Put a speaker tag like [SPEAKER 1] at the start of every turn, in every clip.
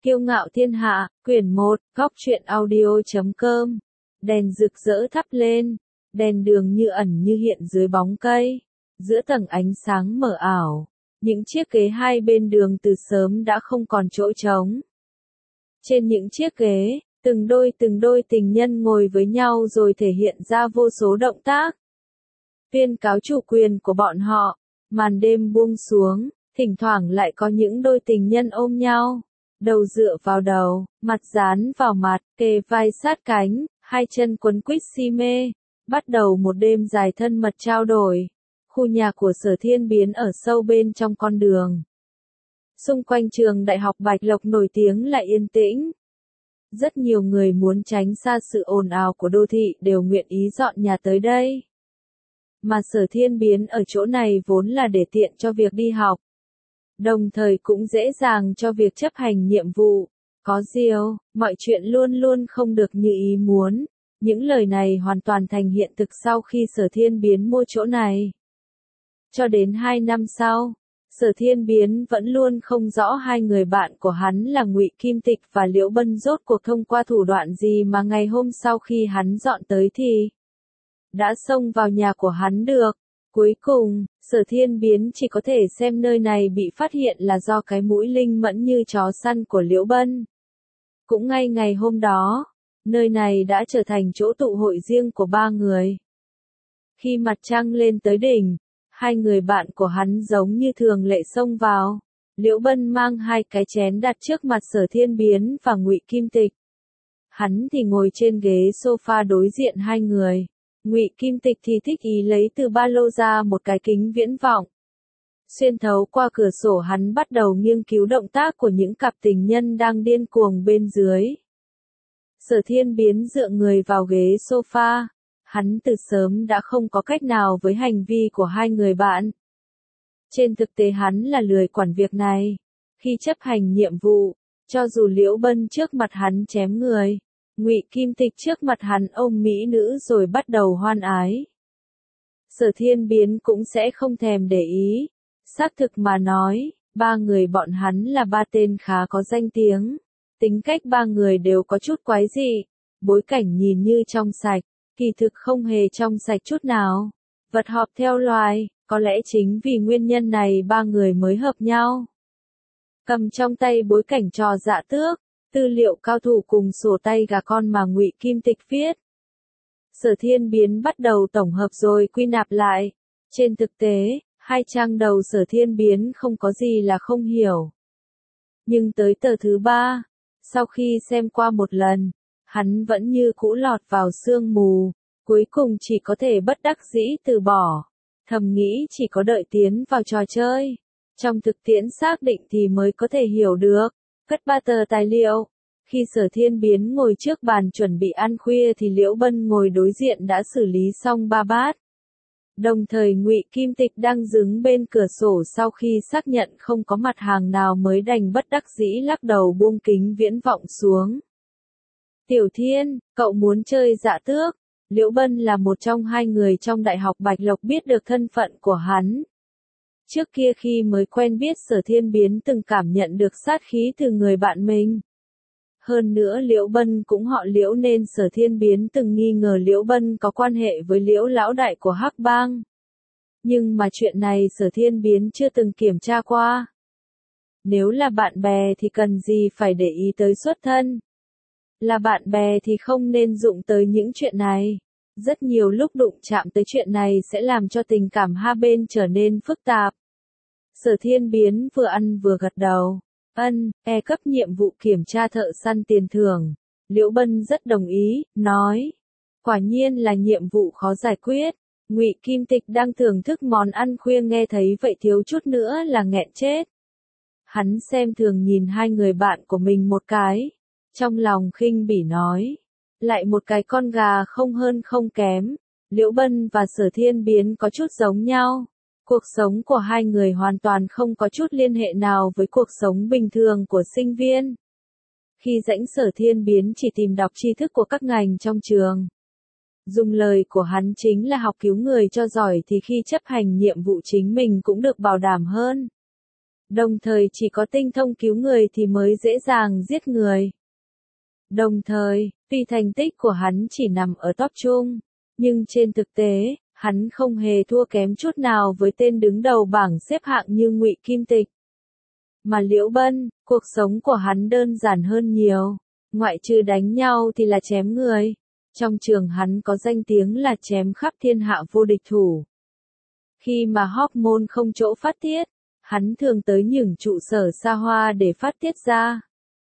[SPEAKER 1] Kiêu ngạo thiên hạ, quyển 1, góc truyện audio.com. Đèn rực rỡ thắp lên, đèn đường như ẩn như hiện dưới bóng cây, giữa tầng ánh sáng mờ ảo. Những chiếc ghế hai bên đường từ sớm đã không còn chỗ trống. Trên những chiếc ghế, từng đôi tình nhân ngồi với nhau rồi thể hiện ra vô số động tác. Tuyên cáo chủ quyền của bọn họ, màn đêm buông xuống, thỉnh thoảng lại có những đôi tình nhân ôm nhau. Đầu dựa vào đầu, mặt dán vào mặt, kề vai sát cánh, hai chân quấn quýt si mê, bắt đầu một đêm dài thân mật trao đổi. Khu nhà của Sở Thiên Biến ở sâu bên trong con đường. Xung quanh trường Đại học Bạch Lộc nổi tiếng là yên tĩnh. Rất nhiều người muốn tránh xa sự ồn ào của đô thị đều nguyện ý dọn nhà tới đây. Mà Sở Thiên Biến ở chỗ này vốn là để tiện cho việc đi học. Đồng thời cũng dễ dàng cho việc chấp hành nhiệm vụ. Có điều, mọi chuyện luôn luôn không được như ý muốn. Những lời này hoàn toàn thành hiện thực sau khi Sở Thiên Biến mua chỗ này. Cho đến 2 năm sau, Sở Thiên Biến vẫn luôn không rõ hai người bạn của hắn là Ngụy Kim Tịch và Liễu Bân rốt cuộc thông qua thủ đoạn gì mà ngày hôm sau khi hắn dọn tới thì đã xông vào nhà của hắn được. Cuối cùng, Sở Thiên Biến chỉ có thể xem nơi này bị phát hiện là do cái mũi linh mẫn như chó săn của Liễu Bân. Cũng ngay ngày hôm đó, nơi này đã trở thành chỗ tụ hội riêng của ba người. Khi mặt trăng lên tới đỉnh, hai người bạn của hắn giống như thường lệ xông vào. Liễu Bân mang hai cái chén đặt trước mặt Sở Thiên Biến và Ngụy Kim Tịch. Hắn thì ngồi trên ghế sofa đối diện hai người. Ngụy Kim Tịch thì thích ý lấy từ ba lô ra một cái kính viễn vọng. Xuyên thấu qua cửa sổ hắn bắt đầu nghiên cứu động tác của những cặp tình nhân đang điên cuồng bên dưới. Sở Thiên Biến dựa người vào ghế sofa. Hắn từ sớm đã không có cách nào với hành vi của hai người bạn. Trên thực tế hắn là lười quản việc này. Khi chấp hành nhiệm vụ, cho dù Liễu Bân trước mặt hắn chém người, Ngụy Kim Tịch trước mặt hắn ôm mỹ nữ rồi bắt đầu hoan ái, Sở Thiên Biến cũng sẽ không thèm để ý. Xác thực mà nói, ba người bọn hắn là ba tên khá có danh tiếng. Tính cách ba người đều có chút quái dị. Bối cảnh nhìn như trong sạch, kỳ thực không hề trong sạch chút nào. Vật họp theo loài, có lẽ chính vì nguyên nhân này ba người mới hợp nhau. Cầm trong tay bối cảnh trò dạ tước, tư liệu cao thủ cùng sổ tay gà con mà Ngụy Kim Tịch viết. Sở Thiên Biến bắt đầu tổng hợp rồi quy nạp lại. Trên thực tế, hai trang đầu Sở Thiên Biến không có gì là không hiểu. Nhưng tới tờ thứ 3, sau khi xem qua một lần, hắn vẫn như cũ lọt vào sương mù, cuối cùng chỉ có thể bất đắc dĩ từ bỏ. Thầm nghĩ chỉ có đợi tiến vào trò chơi, trong thực tiễn xác định thì mới có thể hiểu được. Cất 3 tờ tài liệu. Khi Sở Thiên Biến ngồi trước bàn chuẩn bị ăn khuya thì Liễu Bân ngồi đối diện đã xử lý xong 3 bát. Đồng thời Ngụy Kim Tịch đang đứng bên cửa sổ sau khi xác nhận không có mặt hàng nào mới đành bất đắc dĩ lắc đầu buông kính viễn vọng xuống. Tiểu Thiên, cậu muốn chơi dạ tước? Liễu Bân là một trong hai người trong Đại học Bạch Lộc biết được thân phận của hắn. Trước kia khi mới quen biết Sở Thiên Biến từng cảm nhận được sát khí từ người bạn mình. Hơn nữa Liễu Bân cũng họ Liễu nên Sở Thiên Biến từng nghi ngờ Liễu Bân có quan hệ với Liễu lão đại của Hắc Bang. Nhưng mà chuyện này Sở Thiên Biến chưa từng kiểm tra qua. Nếu là bạn bè thì cần gì phải để ý tới xuất thân. Là bạn bè thì không nên dụng tới những chuyện này. Rất nhiều lúc đụng chạm tới chuyện này sẽ làm cho tình cảm hai bên trở nên phức tạp. Sở Thiên Biến vừa ăn vừa gật đầu. Cấp nhiệm vụ kiểm tra thợ săn tiền thưởng. Liễu Bân rất đồng ý, nói. Quả nhiên là nhiệm vụ khó giải quyết. Ngụy Kim Tịch đang thưởng thức món ăn khuya nghe thấy vậy thiếu chút nữa là nghẹn chết. Hắn xem thường nhìn hai người bạn của mình một cái. Trong lòng khinh bỉ nói. Lại một cái con gà không hơn không kém. Liễu Bân và Sở Thiên Biến có chút giống nhau. Cuộc sống của hai người hoàn toàn không có chút liên hệ nào với cuộc sống bình thường của sinh viên. Khi rảnh Sở Thiên Biến chỉ tìm đọc tri thức của các ngành trong trường. Dùng lời của hắn chính là học cứu người cho giỏi thì khi chấp hành nhiệm vụ chính mình cũng được bảo đảm hơn. Đồng thời chỉ có tinh thông cứu người thì mới dễ dàng giết người. Đồng thời, tuy thành tích của hắn chỉ nằm ở top trung, nhưng trên thực tế, hắn không hề thua kém chút nào với tên đứng đầu bảng xếp hạng như Ngụy Kim Tịch. Mà Liễu Bân, cuộc sống của hắn đơn giản hơn nhiều, ngoại trừ đánh nhau thì là chém người. Trong trường hắn có danh tiếng là chém khắp thiên hạ vô địch thủ. Khi mà hormone không chỗ phát tiết, hắn thường tới những trụ sở xa hoa để phát tiết ra.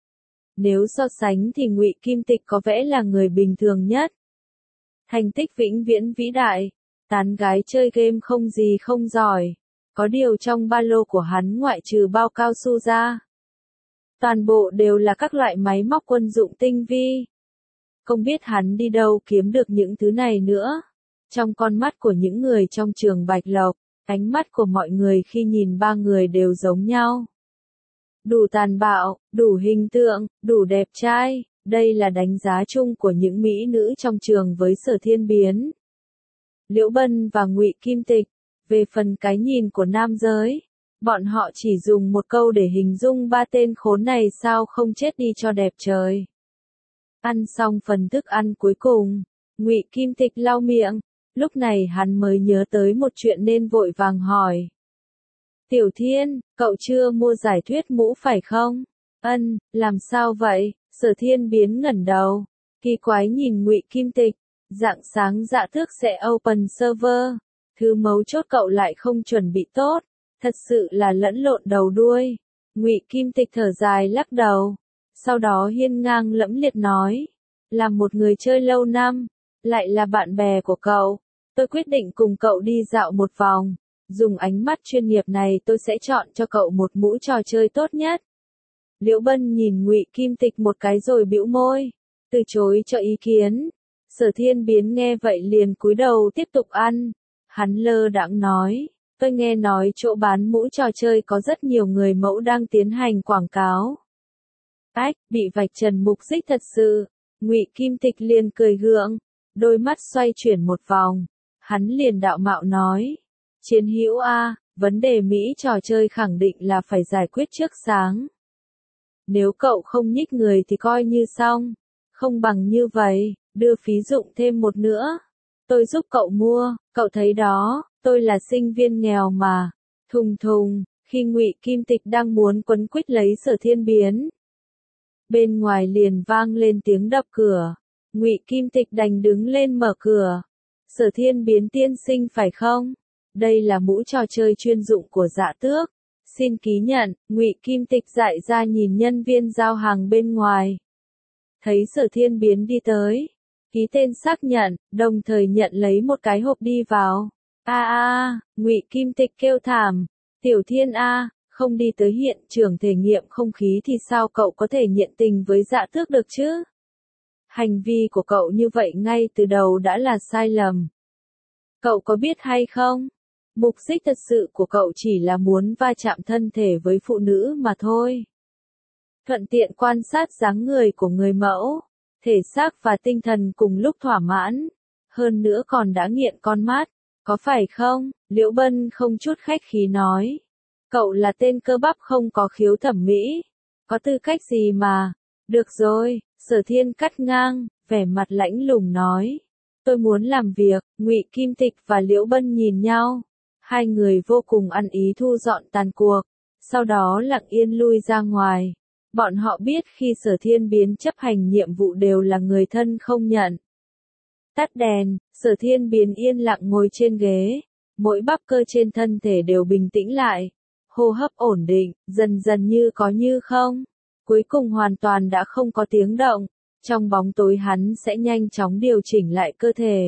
[SPEAKER 1] Nếu so sánh thì Ngụy Kim Tịch có vẻ là người bình thường nhất. Thành tích vĩnh viễn vĩ đại, tán gái chơi game không gì không giỏi. Có điều trong ba lô của hắn ngoại trừ bao cao su ra, toàn bộ đều là các loại máy móc quân dụng tinh vi. Không biết hắn đi đâu kiếm được những thứ này nữa. Trong con mắt của những người trong trường Bạch Lộc, ánh mắt của mọi người khi nhìn ba người đều giống nhau. Đủ tàn bạo, đủ hình tượng, đủ đẹp trai, đây là đánh giá chung của những mỹ nữ trong trường với Sở Thiên Biến, Liễu Bân và Ngụy Kim Tịch. Về phần cái nhìn của nam giới, bọn họ chỉ dùng một câu để hình dung ba tên khốn này sao không chết đi cho đẹp trời. Ăn xong phần thức ăn cuối cùng, Ngụy Kim Tịch lau miệng, lúc này hắn mới nhớ tới một chuyện nên vội vàng hỏi. Tiểu Thiên, cậu chưa mua giải thuyết mũ phải không? Ân, làm sao vậy? Sở Thiên Biến ngẩng đầu, kỳ quái nhìn Ngụy Kim Tịch, rạng sáng Dạ Tước sẽ open server, thứ mấu chốt cậu lại không chuẩn bị tốt, thật sự là lẫn lộn đầu đuôi. Ngụy Kim Tịch thở dài lắc đầu, sau đó hiên ngang lẫm liệt nói, là một người chơi lâu năm, lại là bạn bè của cậu, tôi quyết định cùng cậu đi dạo một vòng, dùng ánh mắt chuyên nghiệp này tôi sẽ chọn cho cậu một mũ trò chơi tốt nhất. Liễu Bân nhìn Ngụy Kim Tịch một cái rồi bĩu môi, từ chối cho ý kiến. Sở Thiên Biến nghe vậy liền cúi đầu tiếp tục ăn. Hắn lơ đãng nói, tôi nghe nói chỗ bán mũ trò chơi có rất nhiều người mẫu đang tiến hành quảng cáo. Ách, bị vạch trần mục đích thật sự. Ngụy Kim Tịch liền cười gượng, đôi mắt xoay chuyển một vòng. Hắn liền đạo mạo nói, Chiến hữu a, vấn đề Mỹ trò chơi khẳng định là phải giải quyết trước sáng. Nếu cậu không nhích người thì coi như xong, không bằng như vậy, đưa phí dụng thêm một nữa. Tôi giúp cậu mua, cậu thấy đó, tôi là sinh viên nghèo mà. Thùng thùng, khi Ngụy Kim Tịch đang muốn quấn quýt lấy Sở Thiên Biến, bên ngoài liền vang lên tiếng đập cửa. Ngụy Kim Tịch đành đứng lên mở cửa. Sở Thiên Biến tiên sinh phải không? Đây là mũ trò chơi chuyên dụng của Dạ Tước. Xin ký nhận. Ngụy Kim Tịch dại ra nhìn nhân viên giao hàng bên ngoài. Thấy Sở Thiên Biến đi tới, ký tên xác nhận, đồng thời nhận lấy một cái hộp đi vào. Ngụy Kim Tịch kêu thảm, Tiểu Thiên a, không đi tới hiện trường thể nghiệm không khí thì sao cậu có thể nhiệt tình với Dạ Tước được chứ? Hành vi của cậu như vậy ngay từ đầu đã là sai lầm. Cậu có biết hay không? Mục đích thật sự của cậu chỉ là muốn va chạm thân thể với phụ nữ mà thôi. Thuận tiện quan sát dáng người của người mẫu, thể xác và tinh thần cùng lúc thỏa mãn. Hơn nữa còn đã nghiện con mắt, có phải không? Liễu Bân không chút khách khí nói. Cậu là tên cơ bắp không có khiếu thẩm mỹ. Có tư cách gì mà? Được rồi, Sở Thiên cắt ngang, vẻ mặt lãnh lùng nói. Tôi muốn làm việc. Ngụy Kim Tịch và Liễu Bân nhìn nhau. Hai người vô cùng ăn ý thu dọn tàn cuộc, sau đó lặng yên lui ra ngoài. Bọn họ biết khi Sở Thiên Biến chấp hành nhiệm vụ đều là người thân không nhận. Tắt đèn, Sở Thiên Biến yên lặng ngồi trên ghế, mỗi bắp cơ trên thân thể đều bình tĩnh lại, hô hấp ổn định, dần dần như có như không. Cuối cùng hoàn toàn đã không có tiếng động, trong bóng tối hắn sẽ nhanh chóng điều chỉnh lại cơ thể.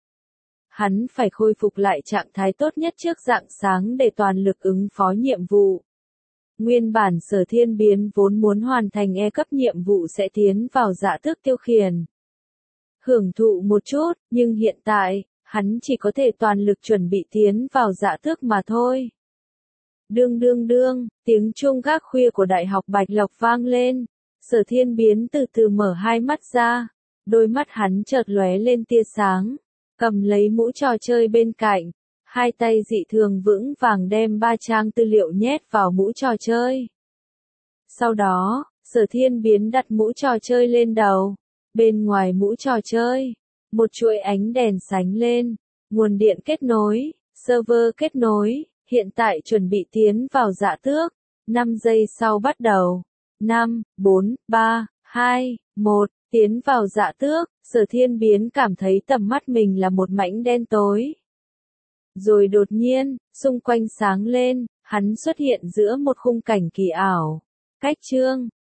[SPEAKER 1] Hắn phải khôi phục lại trạng thái tốt nhất trước rạng sáng để toàn lực ứng phó nhiệm vụ. Nguyên bản Sở Thiên Biến vốn muốn hoàn thành cấp nhiệm vụ sẽ tiến vào Dạ Tước tiêu khiển. Hưởng thụ một chút, nhưng hiện tại, hắn chỉ có thể toàn lực chuẩn bị tiến vào Dạ Tước mà thôi. Đương đương đương, tiếng chuông gác khuya của Đại học Bạch Lộc vang lên. Sở Thiên Biến từ từ mở hai mắt ra, đôi mắt hắn chợt lóe lên tia sáng, cầm lấy mũ trò chơi bên cạnh, Hai tay dị thường vững vàng đem 3 trang tư liệu nhét vào mũ trò chơi. Sau đó, Sở Thiên biến đặt mũ trò chơi lên đầu. Bên ngoài mũ trò chơi, một chuỗi ánh đèn sánh lên, nguồn điện kết nối, server kết nối, hiện tại chuẩn bị tiến vào dạ tước. 5 giây sau bắt đầu. 5, 4, 3, 2, 1, tiến vào dạ tước. Sở Thiên biến cảm thấy tầm mắt mình là một mảnh đen tối. Rồi đột nhiên, xung quanh sáng lên, hắn xuất hiện giữa một khung cảnh kỳ ảo. Cách chương